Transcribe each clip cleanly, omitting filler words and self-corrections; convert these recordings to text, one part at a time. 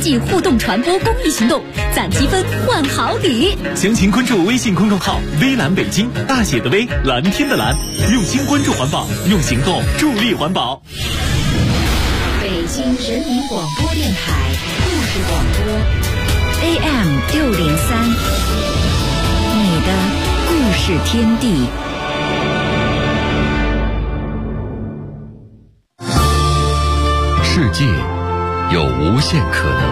际互动传播公益行动，攒积分换好礼。 详情关注微信公众号“微蓝北京”，大写的微，蓝天的蓝，用心关注环保，用行动助力环保。 北京人民广播电台故事广播 AM603，你的故事天地。 世界有无限可能，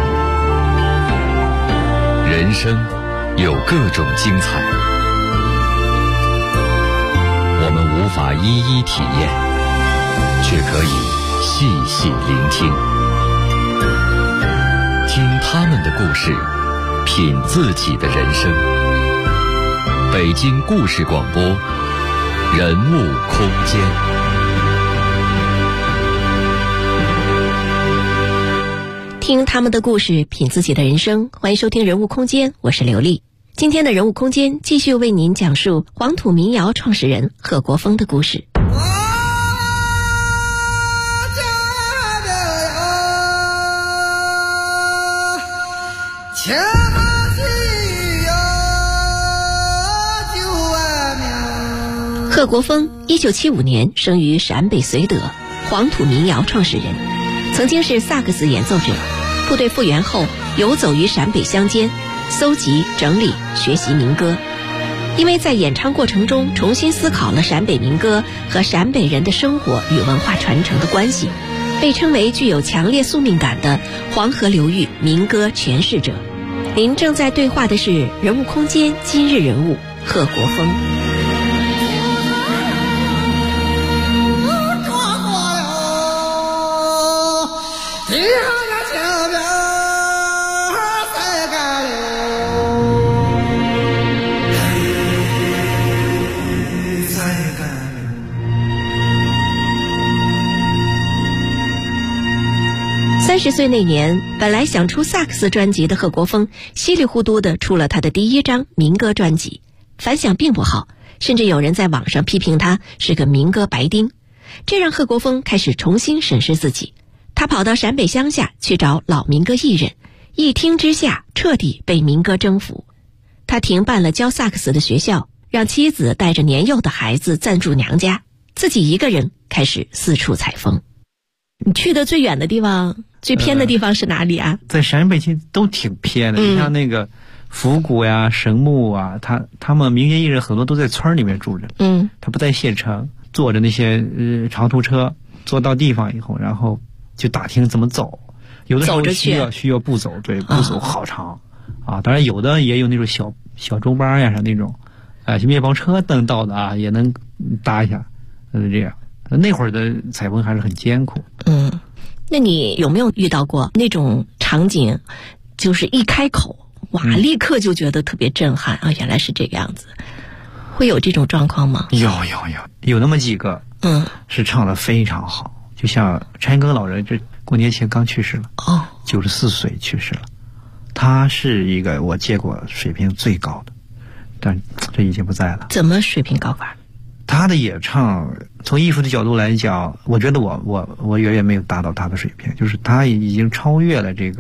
人生有各种精彩，我们无法一一体验，却可以细细聆听，听他们的故事，品自己的人生。北京故事广播，人物空间。 听他们的故事，品自己的人生。欢迎收听人物空间，我是刘丽。今天的人物空间继续为您讲述黄土民谣创始人贺国锋的故事。贺国锋1975年生于陕北绥德，黄土民谣创始人，曾经是萨克斯演奏者。部队复员后，游走于陕北乡间，搜集、整理、学习民歌。因为在演唱过程中重新思考了陕北民歌和陕北人的生活与文化传承的关系，被称为具有强烈宿命感的黄河流域民歌诠释者。您正在对话的是人物空间今日人物贺国锋。30岁那年，本来想出萨克斯专辑的贺国锋稀里糊涂地出了他的第一张民歌专辑，反响并不好，甚至有人在网上批评他是个民歌白丁。这让贺国锋开始重新审视自己。他跑到陕北乡下去找老民歌艺人，一听之下彻底被民歌征服。他停办了教萨克斯的学校，让妻子带着年幼的孩子暂住娘家，自己一个人开始四处采风。你去的最远的地方，最偏的地方是哪里啊？ 在陕北其实都挺偏的，你像那个府谷呀、神木啊，他们民间艺人很多都在村里面住着，他不在县城，坐着那些长途车，坐到地方以后，然后就打听怎么走，有的时候需要步走，对，步走好长啊。当然有的也有那种小周班呀，像那种面包车等到的啊，也能搭一下，这样。那会儿的采风还是很艰苦。 那你有没有遇到过那种场景，就是一开口哇，立刻就觉得特别震撼啊，原来是这个样子，会有这种状况吗？有那么几个是唱得非常好，就像陈庚老人，这过年前刚去世了，94岁去世了。他是一个我见过水平最高的，但这已经不在了。怎么水平高法？ 他的演唱从艺术的角度来讲，我觉得我远远没有达到他的水平，就是他已经超越了这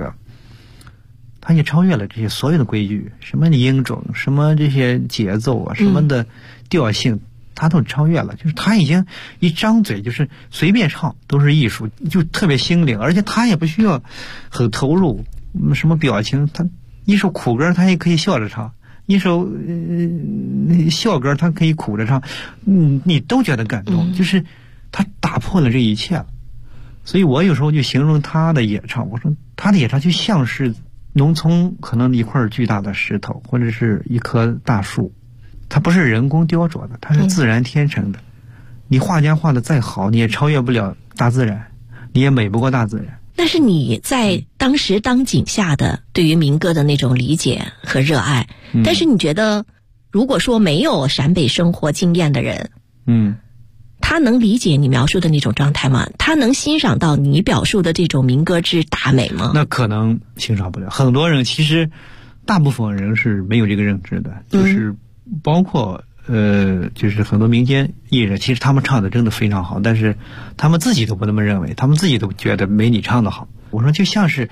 些所有的规矩，什么音准，什么这些节奏啊，什么的调性，他都超越了。就是他已经一张嘴就是随便唱都是艺术，就特别心灵，而且他也不需要很投入，什么表情，他一首苦歌他也可以笑着唱，一首笑歌他可以苦着唱，你都觉得感动，就是他打破了这一切了。所以我有时候就形容他的演唱，我说他的演唱就像是农村可能一块巨大的石头或者是一棵大树，它不是人工雕琢的，它是自然天成的。你画家画的再好，你也超越不了大自然，你也美不过大自然。 那是你在当时当景下的对于民歌的那种理解和热爱，但是你觉得如果说没有陕北生活经验的人，他能理解你描述的那种状态吗？他能欣赏到你表述的这种民歌之大美吗？ 那可能欣赏不了。很多人其实大部分人是没有这个认知的，就是包括就是很多民间艺人，其实他们唱的真的非常好，但是他们自己都不那么认为，他们自己都觉得没你唱的好。我说就像是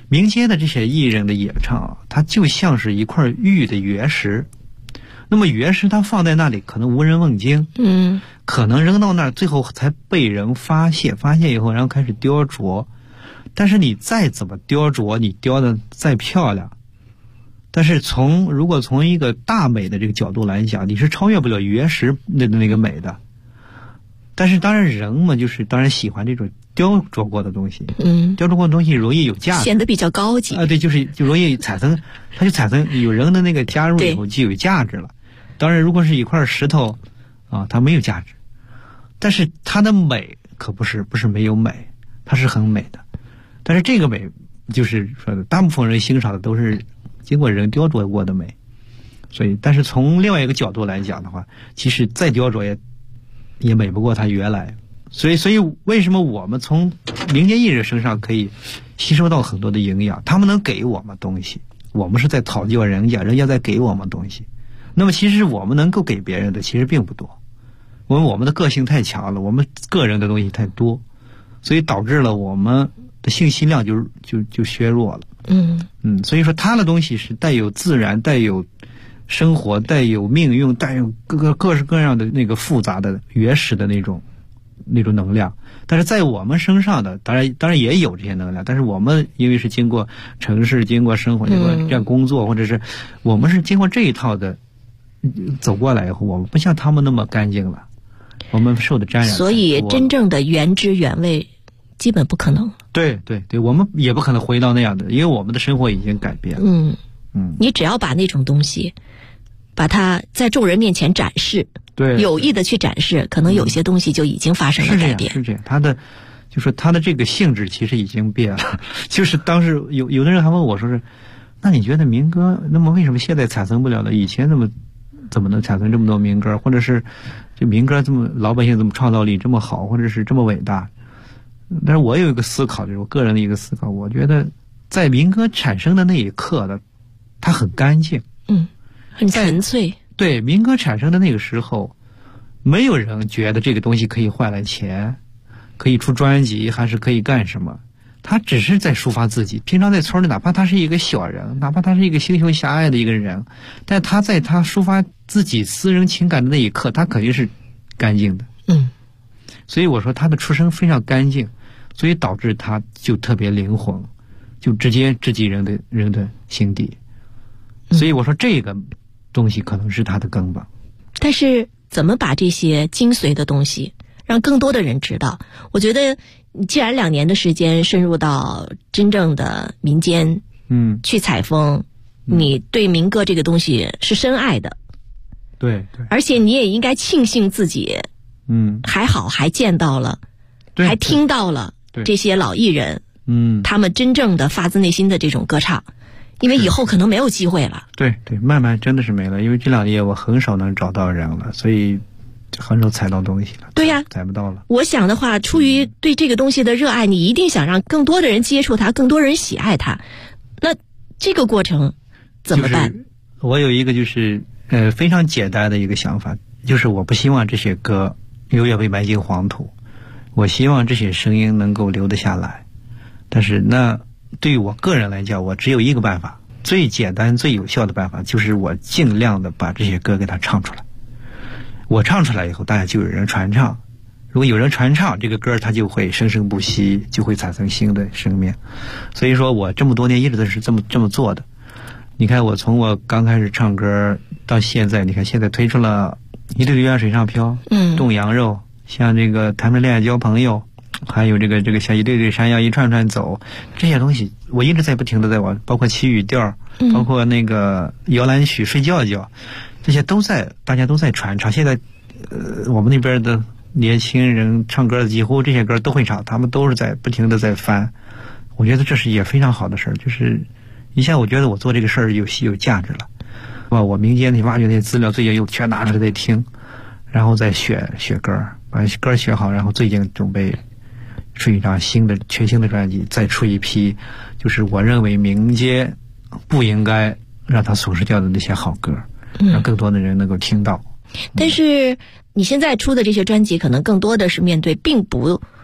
民间的这些艺人的演唱，它就像是一块玉的原石。那么原石它放在那里，可能无人问津，可能扔到那儿，最后才被人发现以后，然后开始雕琢。但是你再怎么雕琢，你雕的再漂亮，但是如果从一个大美的这个角度来讲，你是超越不了原石的那个美的。但是当然人嘛，就是当然喜欢这种雕琢过的东西，雕琢过的东西容易有价值， 显得比较高级啊，对，就容易产生，它就产生有人的那个加入以后就有价值了。当然，如果是一块石头啊，它没有价值，但是它的美可不是没有美，它是很美的。但是这个美就是说的，大部分人欣赏的都是经过人雕琢过的美，所以，但是从另外一个角度来讲的话，其实再雕琢也美不过它原来。所以为什么我们从民间艺人身上可以吸收到很多的营养？他们能给我们东西，我们是在讨教人家在给我们东西。那么其实我们能够给别人的其实并不多，我们的个性太强了，我们个人的东西太多，所以导致了我们的信息量就削弱了。所以说他的东西是带有自然、带有生活、带有命运、带有各式各样的那个复杂的原始的那种能量。但是在我们身上的当然也有这些能量，但是我们因为是经过城市、经过生活、经过这样工作，或者是我们是经过这一套的走过来以后，我们不像他们那么干净了，我们受的沾染。 所以真正的原汁原味基本不可能。 对，我们也不可能回到那样的，因为我们的生活已经改变了。 你只要把那种东西把它在众人面前展示， 对， 有意的去展示，可能有些东西就已经发生了改变。 是这样，他的这个性质其实已经变了。就是当时有的人还问我说是，那你觉得民歌，那么为什么现在产生不了了？以前怎么能产生这么多民歌，或者是这民歌这么老百姓这么创造力这么好，或者是这么伟大？但是我有一个思考，就是我个人的一个思考，我觉得在民歌产生的那一刻的，它很干净， 很纯粹。 对，民歌产生的那个时候，没有人觉得这个东西可以换来钱，可以出专辑，还是可以干什么。他只是在抒发自己。平常在村里，哪怕他是一个小人，哪怕他是一个心胸狭隘的一个人，但他在他抒发自己私人情感的那一刻，他肯定是干净的。所以我说他的出身非常干净，所以导致他就特别灵魂，就直接直击人的心底。所以我说这个东西可能是他的根本。 但是怎么把这些精髓的东西让更多的人知道？我觉得你既然2年的时间深入到真正的民间，去采风，你对民歌这个东西是深爱的。 对， 而且你也应该庆幸自己，还好还见到了，还听到了这些老艺人，他们真正的发自内心的这种歌唱。因为以后可能没有机会了。对， 慢慢真的是没了。因为这2年我很少能找到人了，所以很少采到东西了。 对呀， 采不到了。我想的话，出于对这个东西的热爱，你一定想让更多的人接触它，更多人喜爱它。那这个过程怎么办？ 我有一个非常简单的一个想法，就是我不希望这些歌永远被埋进黄土，我希望这些声音能够留得下来。但是那对于我个人来讲，我只有一个办法，最简单最有效的办法，就是我尽量的把这些歌给它唱出来。我唱出来以后，大家就有人传唱，如果有人传唱，这个歌它就会生生不息，就会产生新的生命。所以说我这么多年一直都是这么做的。你看我从我刚开始唱歌到现在，你看现在推出了一对对鸳鸯水上漂，冻羊肉，像这个谈着恋爱交朋友，还有这个像一对对山羊一串串走，这些东西我一直在不停的在玩，包括祈雨调，包括那个摇篮曲睡觉觉，这些大家都在传唱。现在我们那边的年轻人唱歌的几乎这些歌都会唱，他们都是在不停的在翻。我觉得这是也非常好的事儿，就是一下我觉得我做这个事儿有价值了。我民间挖掘那些资料，最近又全拿出来在听，然后再选歌，把歌选好，然后最近准备出一张全新的专辑，再出一批就是我认为民间不应该让它损失掉的那些好歌，让更多的人能够听到。 但是你现在出的这些专辑可能更多的是面对并不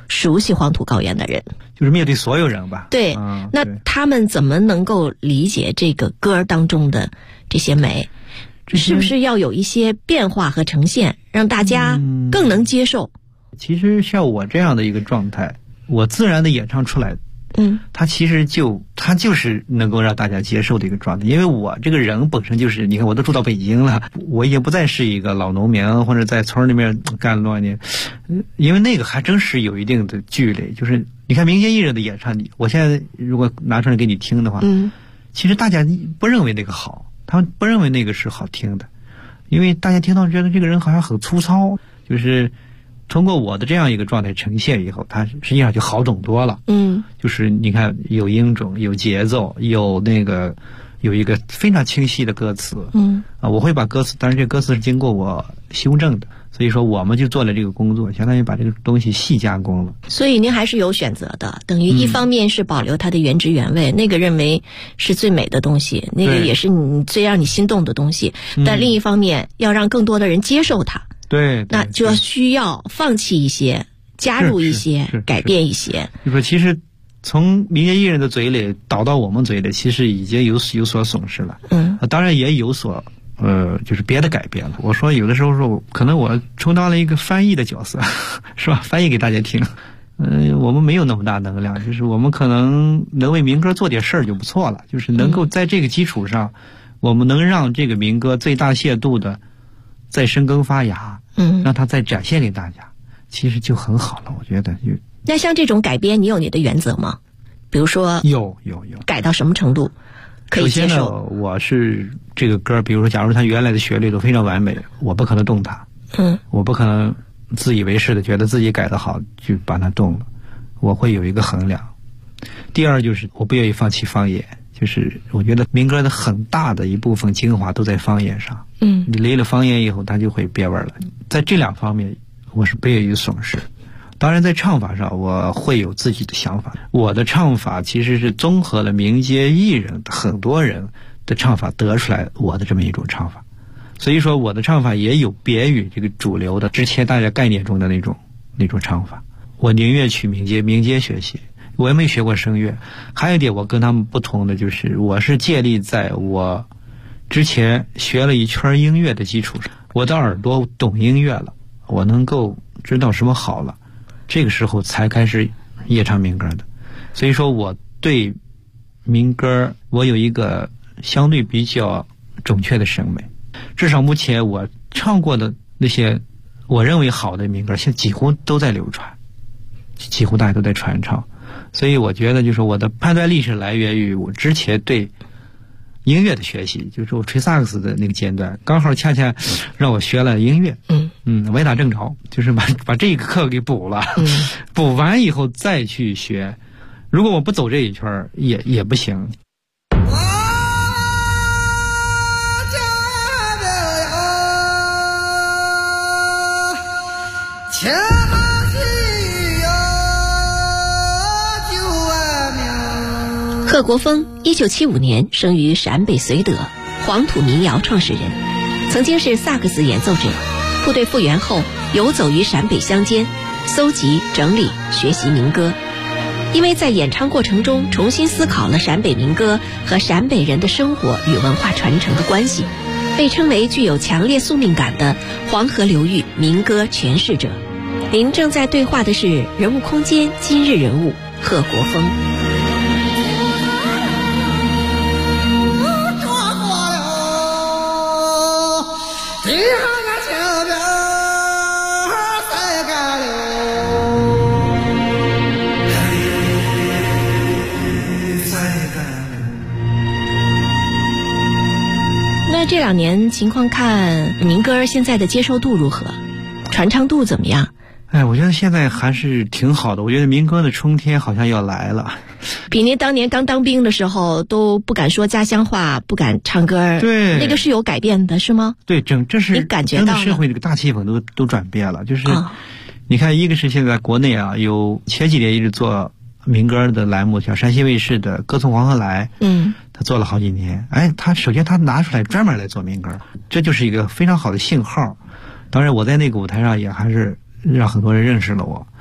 熟悉黄土高原的人， 就是面对所有人吧。 对，那他们怎么能够理解这个歌当中的这些美？是不是要有一些变化和呈现，让大家更能接受？ 其实像我这样的一个状态，我自然的演唱出来，它其实它就是能够让大家接受的一个状态。因为我这个人本身就是，你看我都住到北京了，我已经不再是一个老农民或者在村里面干了多少年，因为那个还真是有一定的距离。就是你看民间艺人的演唱，我现在如果拿出来给你听的话，其实大家不认为那个好。他们不认为那个是好听的，因为大家听到觉得这个人好像很粗糙，就是通过我的这样一个状态呈现以后，他实际上就好懂多了。就是你看有音准，有节奏，有一个非常清晰的歌词。我会把歌词，当然这歌词是经过我修正的，所以说我们就做了这个工作，相当于把这个东西细加工了。 所以您还是有选择的，等于一方面是保留它的原汁原味，那个认为是最美的东西，那个也是你最让你心动的东西，但另一方面要让更多的人接受它。 对， 那就要需要放弃一些，加入一些，改变一些。 就说其实从民间艺人的嘴里导到我们嘴里，其实已经有所损失了。当然也有所就是别的改变了。我说有的时候说，可能我充当了一个翻译的角色，是吧？翻译给大家听。我们没有那么大能量，就是我们可能能为民歌做点事儿就不错了，就是能够在这个基础上，我们能让这个民歌最大限度的再生根发芽，让它再展现给大家，其实就很好了。我觉得那像这种改编，你有你的原则吗？比如说有改到什么程度可以接受？ 首先呢，我是这个歌，比如说假如它原来的旋律都非常完美，我不可能动它。我不可能自以为是的觉得自己改得好就把它动了，我会有一个衡量。第二就是我不愿意放弃方言，就是我觉得民歌的很大的一部分精华都在方言上。你离了方言以后它就会变味了。在这两方面我是不愿意损失。当然在唱法上我会有自己的想法，我的唱法其实是综合了民间艺人很多人的唱法得出来我的这么一种唱法，所以说我的唱法也有别于这个主流的之前大家概念中的那种唱法。我宁愿去民间学习，我也没学过声乐。还有一点我跟他们不同的就是我是建立在我之前学了一圈音乐的基础上，我的耳朵懂音乐了，我能够知道什么好了，这个时候才开始夜唱民歌的。所以说我对民歌我有一个相对比较准确的审美，至少目前我唱过的那些我认为好的民歌现在几乎都在流传，几乎大家都在传唱。所以我觉得就是我的判断力是来源于我之前对音乐的学习，就是我吹萨克斯的那个阶段，刚好恰恰让我学了音乐。歪打正着，就是把这个课给补了。补完以后再去学，如果我不走这一圈也不行。 贺国锋1975年生于陕北绥德，黄土民谣创始人，曾经是萨克斯演奏者。部队复员后游走于陕北乡间，搜集、整理、学习民歌。因为在演唱过程中重新思考了陕北民歌和陕北人的生活与文化传承的关系，被称为具有强烈宿命感的黄河流域民歌诠释者。您正在对话的是人物空间今日人物贺国锋。那这2年情况看，民歌现在的接受度如何？传唱度怎么样？ 我觉得现在还是挺好的。我觉得民歌的春天好像要来了。 比您当年刚当兵的时候都不敢说家乡话，不敢唱歌， 对， 那个是有改变的，是吗？ 对，这是你感觉到整个社会这个大气氛都转变了。就是你看，一个是现在国内啊，有前几年一直做民歌的栏目，像山西卫视的《歌从黄河来》，他做了好几年。他首先他拿出来专门来做民歌，这就是一个非常好的信号。当然，我在那个舞台上也还是让很多人认识了我。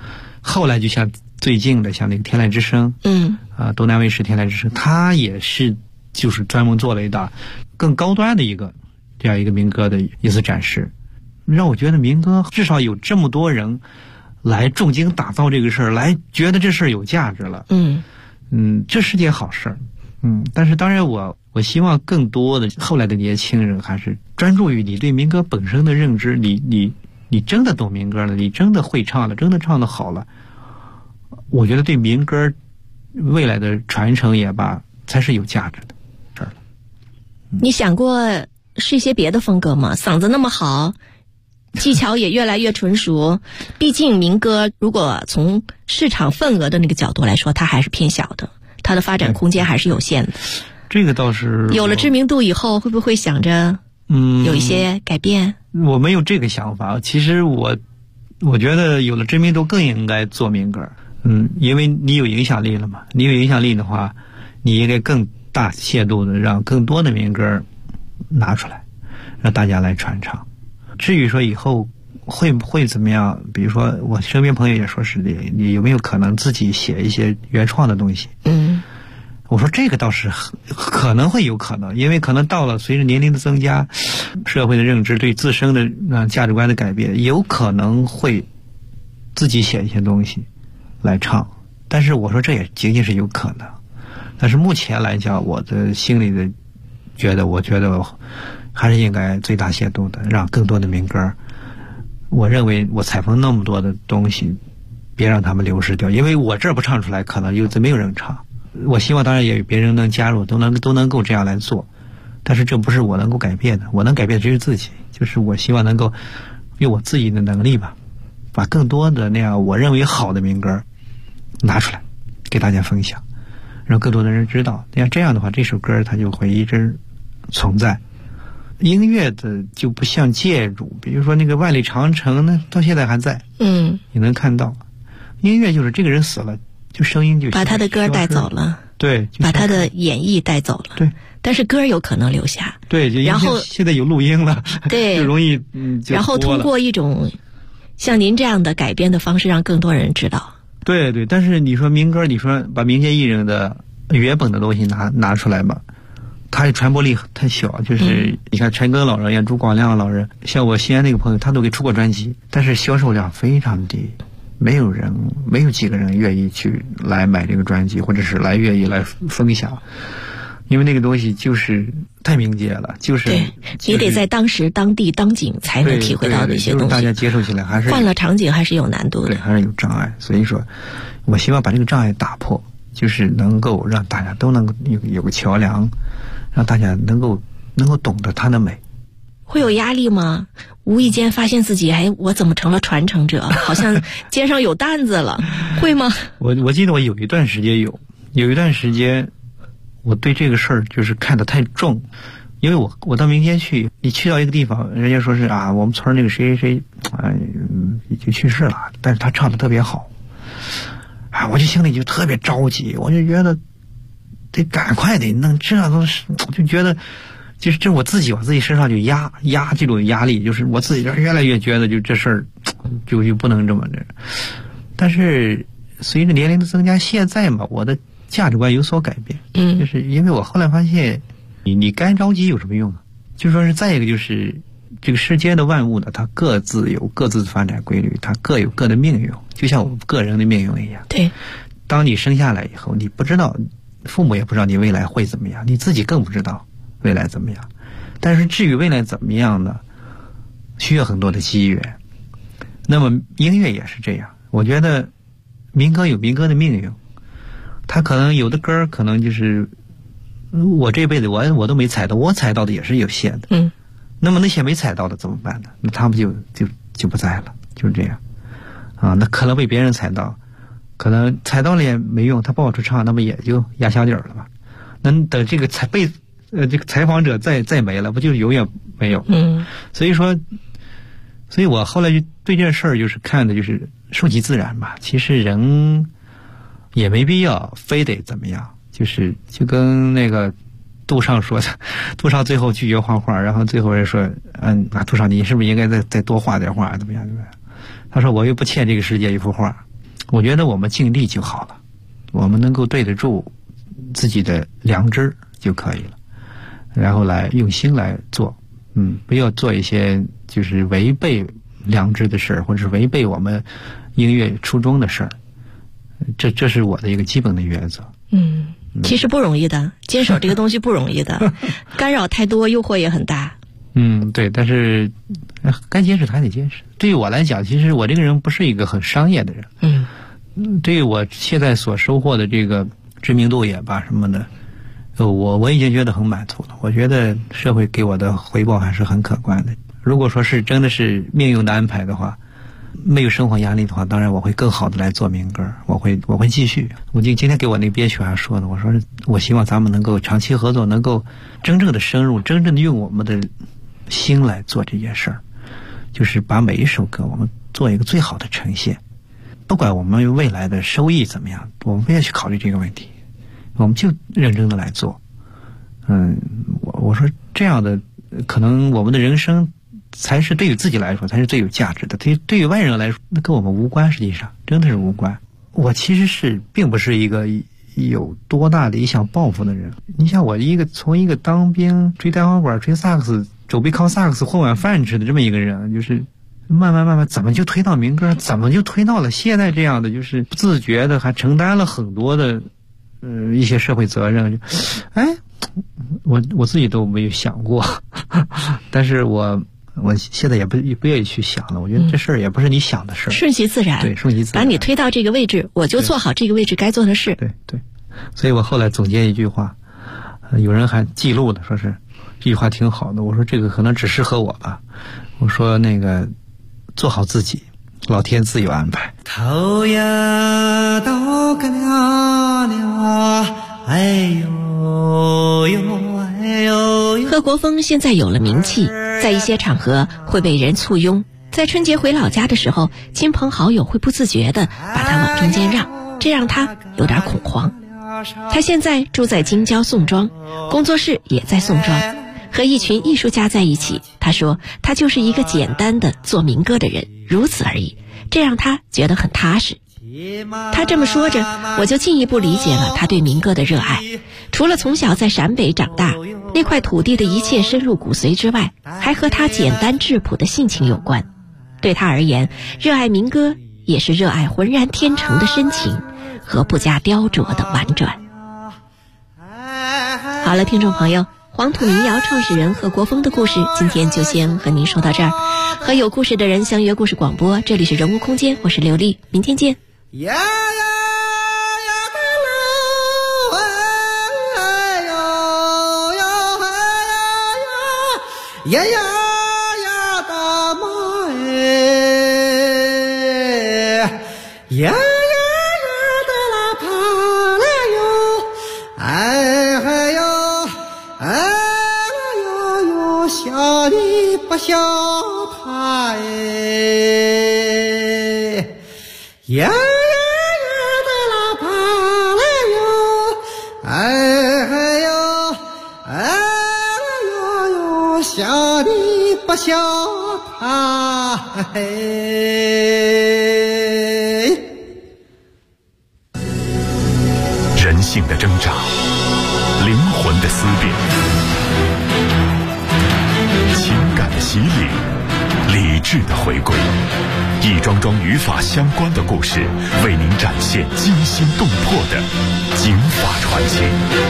后来就像最近的像那个天籁之声，东南卫视天籁之声，它也是就是专门做了一档更高端的这样一个民歌的一次展示，让我觉得民歌至少有这么多人来重金打造这个事儿，来觉得这事儿有价值了。这是件好事儿。但是当然我希望更多的后来的年轻人还是专注于你对民歌本身的认知，你真的懂民歌了，你真的会唱了，真的唱得好了，我觉得对民歌未来的传承也罢，才是有价值的事儿。 你想过是一些别的风格吗？嗓子那么好，技巧也越来越纯熟，毕竟民歌如果从市场份额的那个角度来说，它还是偏小的，它的发展空间还是有限的。 这个倒是有了知名度以后，会不会想着有一些改变？ 我没有这个想法。其实我觉得有了知名度更应该做民歌。因为你有影响力了嘛，你有影响力的话，你应该更大限度的让更多的民歌拿出来，让大家来传唱。至于说以后会不会怎么样，比如说我身边朋友也说是你有没有可能自己写一些原创的东西？我说这个倒是可能会有可能，因为可能到了随着年龄的增加，社会的认知对自身的价值观的改变，有可能会自己写一些东西来唱。但是我说这也仅仅是有可能。但是目前来讲，我的心里的我觉得还是应该最大限度的让更多的民歌，我认为我采风那么多的东西，别让他们流失掉，因为我这不唱出来，可能没有人唱。我希望当然也有别人能加入，都能够这样来做，但是这不是我能够改变的，我能改变的只是自己，就是我希望能够用我自己的能力吧，把更多的那样我认为好的民歌拿出来给大家分享，让更多的人知道。这样的话，这首歌它就会一直存在。音乐的就不像建筑，比如说那个万里长城呢，到现在还在，你能看到。音乐就是这个人死了，就声音就把他的歌带走了， 对， 把他的演绎带走了， 对。 但是歌有可能留下， 对，然后现在有录音了， 对， 就容易然后通过一种像您这样的改编的方式，让更多人知道。 对，但是你说民歌，你说把民间艺人的原本的东西拿出来嘛，它传播力太小，就是你看陈庚老人呀、朱广亮老人，像我西安那个朋友，他都给出过专辑，但是销售量非常低，没有几个人愿意去来买这个专辑，或者是愿意来分享，因为那个东西就是太民间了，就是你得在当时当地当景才能体会到的一些东西， 大家接受起来还是换了场景还是有难度的， 对，还是有障碍。所以说我希望把这个障碍打破，就是能够让大家都能够有个桥梁，让大家能够懂得它的美。 会有压力吗？无意间发现自己我怎么成了传承者，好像肩上有担子了，会吗？ 我记得我有一段时间我对这个事儿就是看得太重，因为我到民间去，你去到一个地方，人家说是我们村那个谁已经去世了，但是他唱得特别好，我就心里就特别着急，我就觉得得赶快得弄，这样都是，我就觉得就是这我自己往自己身上就压这种压力，就是我自己越来越觉得就这事儿就不能这么着。但是随着年龄的增加，现在嘛，我的价值观有所改变，就是因为我后来发现，你干着急有什么用啊？就说是再一个就是这个世间的万物呢，它各自有各自的发展规律，它各有各的命运，就像我们个人的命运一样。 对， 当你生下来以后，你不知道，父母也不知道你未来会怎么样，你自己更不知道未来怎么样。但是至于未来怎么样呢，需要很多的机缘。那么音乐也是这样，我觉得民歌有民歌的命运。他可能有的歌可能就是我这辈子我都没踩到，我踩到的也是有限的。那么那些没踩到的怎么办呢？那他们就不在了，就是这样那可能被别人踩到，可能踩到了也没用，他不好出唱，那么也就压箱底儿了吧。那等这个这个采访者再没了，不就永远没有？所以我后来就对这事儿就是看的就是顺其自然吧。其实人也没必要非得怎么样，就跟那个杜尚说的，杜尚最后拒绝画画，然后最后人说，杜尚你是不是应该再多画点画，怎么样？他说我又不欠这个世界一幅画， 我觉得我们尽力就好了，我们能够对得住自己的良知就可以了，然后来用心来做，不要做一些就是违背良知的事儿，或者是违背我们音乐初衷的事儿。这是我的一个基本的原则。 其实不容易的，坚守这个东西不容易的，干扰太多，诱惑也很大。 对，但是该坚持还得坚持。对于我来讲，其实我这个人不是一个很商业的人。对于我现在所收获的这个知名度也罢什么的，我已经觉得很满足了。我觉得社会给我的回报还是很可观的。如果说是真的是命运的安排的话，没有生活压力的话，当然我会更好的来做民歌，我会继续。我今天给我那个编曲还说呢，我说我希望咱们能够长期合作，能够真正的深入，真正的用我们的心来做这件事儿，就是把每一首歌我们做一个最好的呈现。不管我们未来的收益怎么样，我们不要去考虑这个问题，我们就认真的来做。我说这样的可能我们的人生才是对于自己来说才是最有价值的，对于外人来说那跟我们无关，实际上真的是无关。我其实并不是一个有多大的理想抱负的人。你像我从一个当兵吹单簧管吹萨克斯手臂靠萨克斯混碗饭吃的这么一个人，就是慢慢怎么就推到民歌，怎么就推到了现在这样的，就是不自觉的还承担了很多的一些社会责任。我自己都没有想过但是我现在也不愿意去想了。我觉得这事儿也不是你想的事儿， 顺其自然。 对，顺其自然， 把你推到这个位置，我就做好这个位置该做的事。 对，所以我后来总结一句话，有人还记录的说是这句话挺好的，我说这个可能只适合我吧。我说那个做好自己，老天自有安排。 头呀都个了，哎呦呦哎呦呦。 贺国锋现在有了名气，在一些场合会被人簇拥，在春节回老家的时候，亲朋好友会不自觉地把他往中间让，这让他有点恐慌。他现在住在京郊宋庄，工作室也在宋庄，和一群艺术家在一起。他说他就是一个简单的做民歌的人，如此而已，这让他觉得很踏实。他这么说着，我就进一步理解了他对民歌的热爱。除了从小在陕北长大，那块土地的一切深入骨髓之外，还和他简单质朴的性情有关。对他而言，热爱民歌也是热爱浑然天成的深情和不加雕琢的婉转。好了，听众朋友，黄土民谣创始人贺国锋的故事今天就先和您说到这儿。和有故事的人相约故事广播，这里是人物空间，我是刘丽，明天见。 呀呀呀的喽，哎呦呦哎呀呀，呀呀呀的妈哎，呀呀呀的啦怕了哟，哎嗨哟，哎呦呦，小的不小怕哎，呀。小的不小怕嘿。 人性的挣扎，灵魂的思辨，情感的洗礼，理智的回归，一桩桩与法相关的故事，为您展现惊心动魄的警法传奇。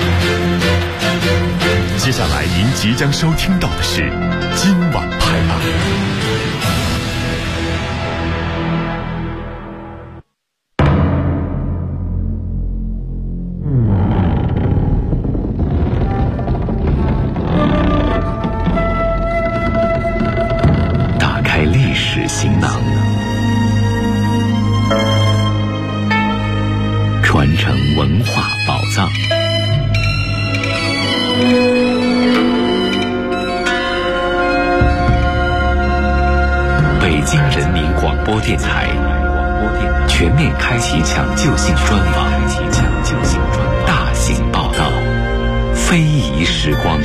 接下来您即将收听到的是今晚拍案。 打开历史行囊，传承文化宝藏。北京人民广播电台全面开启抢救性专访，大型报道，非遗时光。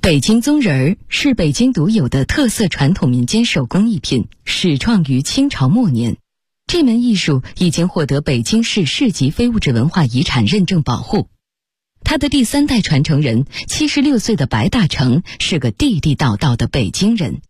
北京宗人是北京独有的特色传统民间手工艺品，始创于清朝末年。这门艺术已经获得北京市市级非物质文化遗产认证保护。他的第3代传承人76岁的白大成是个地地道道的北京人。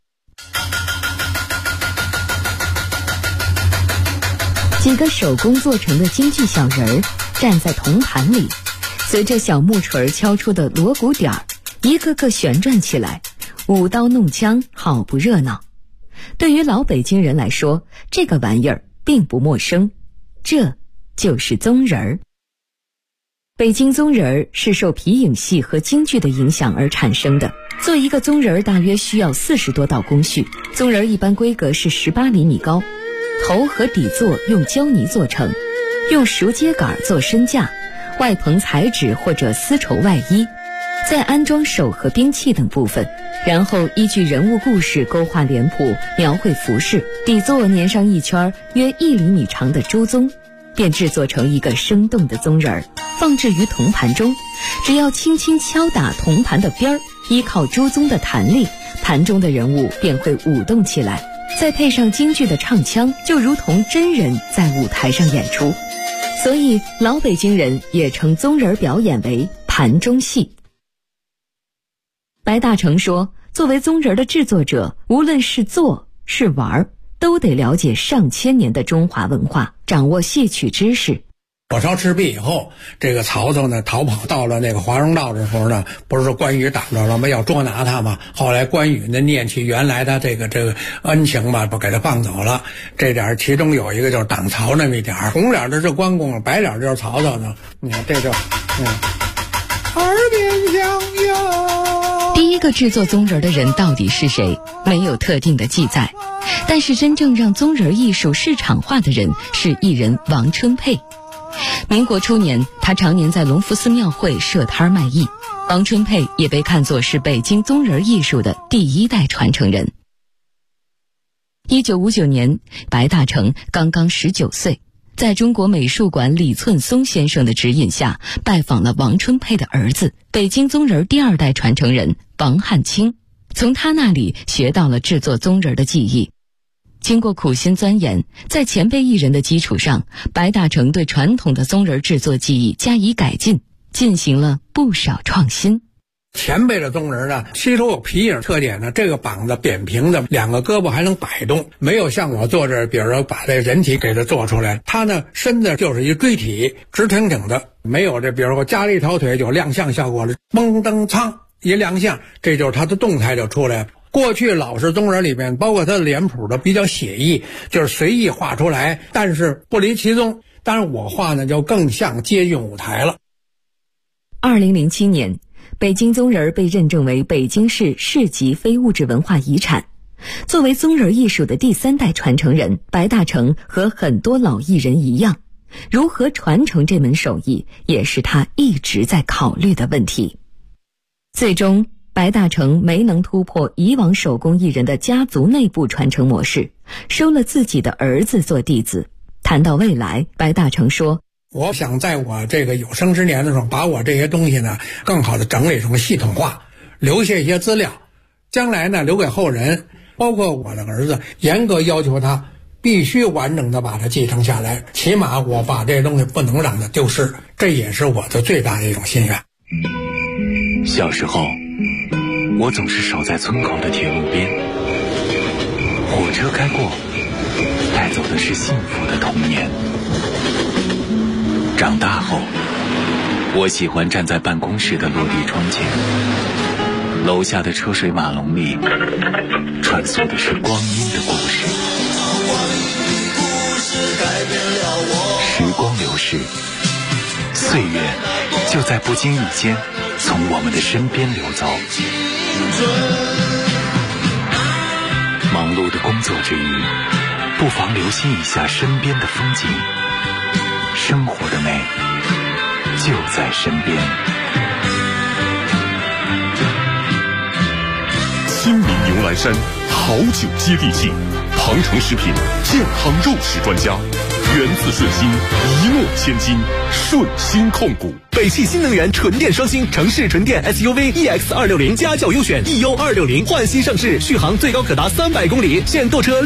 几个手工做成的京剧小人儿站在铜盘里，随着小木锤敲出的锣鼓点儿，一个个旋转起来，舞刀弄枪，好不热闹。对于老北京人来说，这个玩意儿并不陌生，这就是宗人儿。北京宗人儿是受皮影戏和京剧的影响而产生的。做一个宗人儿大约需要40多道工序，宗人儿一般规格是18厘米高，头和底座用胶泥做成，用熟秸秆做身架，外棚彩纸或者丝绸外衣，再安装手和兵器等部分，然后依据人物故事勾画脸谱，描绘服饰，底座粘上一圈约1厘米长的朱宗，便制作成一个生动的宗人儿，放置于铜盘中。只要轻轻敲打铜盘的边儿，依靠朱宗的弹力，盘中的人物便会舞动起来，再配上京剧的唱腔，就如同真人在舞台上演出。所以老北京人也称宗人表演为盘中戏。白大成说，作为宗人的制作者，无论是做是玩，都得了解上千年的中华文化，掌握戏曲知识。 火烧赤壁以后，这个曹操呢逃跑到了那个华容道的时候呢，不是说关羽挡着了吗？要捉拿他嘛。后来关羽呢念起原来的这个恩情吧，不给他放走了。这点其中有一个就是挡曹那么一点，红脸的是关公，白脸就是曹操呢。你看这就耳边响哟。 第一个制作宗人的人到底是谁？没有特定的记载。但是真正让宗人艺术市场化的人是艺人王春佩。民国初年，他常年在隆福寺庙会设摊卖艺。王春佩也被看作是北京宗人艺术的第1代传承人。1959年，白大成刚刚19岁，在中国美术馆李寸松先生的指引下，拜访了王春佩的儿子，北京宗人第2代传承人王汉卿，从他那里学到了制作宗人的技艺。经过苦心钻研，在前辈艺人的基础上，白大成对传统的宗人制作技艺加以改进，进行了不少创新。 前辈的宗人呢，吸收有皮影特点呢，这个膀子扁平的，2个胳膊还能摆动，没有像我做这，比如说把这人体给它做出来，它呢身子就是一锥体，直挺挺的，没有这，比如说加了一条腿就亮相效果了，嘣噔噌一亮相，这就是它的动态就出来了。过去老式宗人里面，包括他的脸谱的比较写意，就是随意画出来，但是不离其宗。当然我画呢就更像接近舞台了。 2007年，北京宗人被认证为北京市市级非物质文化遗产。作为宗人艺术的第3代传承人，白大成和很多老艺人一样，如何传承这门手艺，也是他一直在考虑的问题。最终白大成没能突破以往手工艺人的家族内部传承模式，收了自己的儿子做弟子。谈到未来，白大成说， 我想在我这个有生之年的时候，把我这些东西呢更好的整理成系统化，留下一些资料，将来呢留给后人，包括我的儿子，严格要求他必须完整的把它继承下来，起码我把这些东西不能让它丢失，这也是我的最大的一种心愿。 小时候我总是守在村口的铁路边，火车开过，带走的是幸福的童年。长大后，我喜欢站在办公室的落地窗前，楼下的车水马龙里穿梭的是光阴的故事。时光流逝，岁月就在不经意间从我们的身边流走。忙碌的工作之余，不妨留心一下身边的风景，生活的美就在身边。亲民牛栏山好酒接地气，庞城食品健康肉食专家。 源自顺心，一诺千金，顺心控股。 北汽新能源纯电双星城市纯电 SUV EX260，家轿优选， E-U260，焕新上市，续航最高可达300公里，现购车